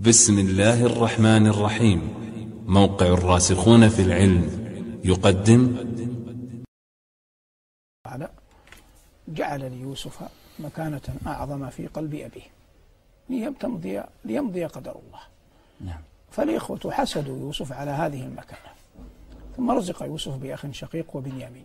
بسم الله الرحمن الرحيم. موقع الراسخون في العلم يقدم. جعل ليوسف مكانة أعظم في قلب أبيه ليمضي قدر الله. نعم. فالإخوة حسدوا يوسف على هذه المكانة، ثم رزق يوسف بأخ شقيق وبنيامين،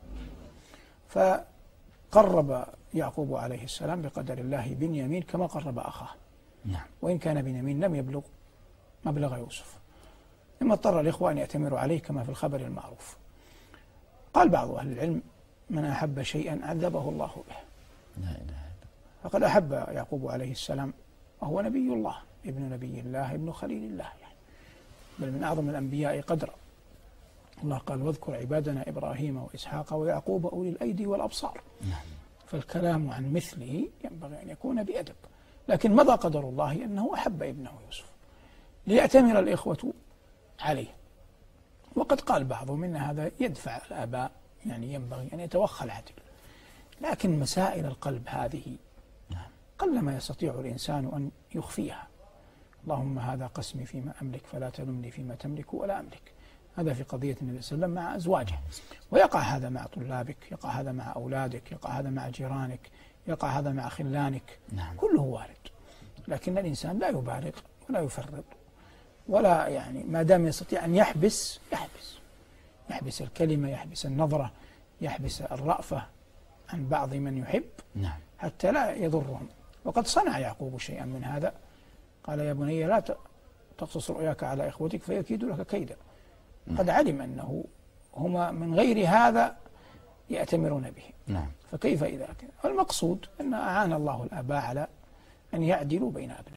فقرب يعقوب عليه السلام بقدر الله بنيامين كما قرب أخاه. نعم. وإن كان بنيامين لم يبلغ مبلغ يوسف، ثم اضطر الإخوة أن يأتمروا عليه كما في الخبر المعروف. قال بعض أهل العلم: من أحب شيئا عذبه الله به. لا إله إلا الله. فقد أحب يعقوب عليه السلام وهو نبي الله، ابن نبي الله، ابن خليل الله، يعني بل من أعظم الأنبياء قدرا. الله قال: واذكر عبادنا إبراهيم وإسحاق ويعقوب أولي الأيدي والأبصار. نعم. فالكلام عن مثله ينبغي أن يكون بأدب، لكن مضى قدر الله أنه أحب ابنه يوسف ليأتمر الإخوة عليه. وقد قال بعضهم إن هذا يدفع الآباء، يعني ينبغي أن يتوخى العدل، لكن مسائل القلب هذه قلما يستطيع الإنسان أن يخفيها. اللهم هذا قسمي فيما أملك فلا تلمني فيما تملك ولا أملك. هذا في قضية النبي صلى الله عليه وسلم مع أزواجه، ويقع هذا مع طلابك، يقع هذا مع أولادك، يقع هذا مع جيرانك، يقع هذا مع خلانك. نعم. كله وارد، لكن الإنسان لا يبالغ ولا يفرط، ولا يعني ما دام يستطيع أن يحبس الكلمة، يحبس النظرة، يحبس الرأفة عن بعض من يحب. نعم. حتى لا يضرهم. وقد صنع يعقوب شيئا من هذا، قال: يا بني لا تقصص رؤياك على إخوتك فيكيدوا لك كيدا. قد علم أنه هما من غير هذا يأتمرون به. نعم. فكيف إذا كان؟ المقصود أن أعان الله الآباء على أن يعدلوا بين أبنائهم.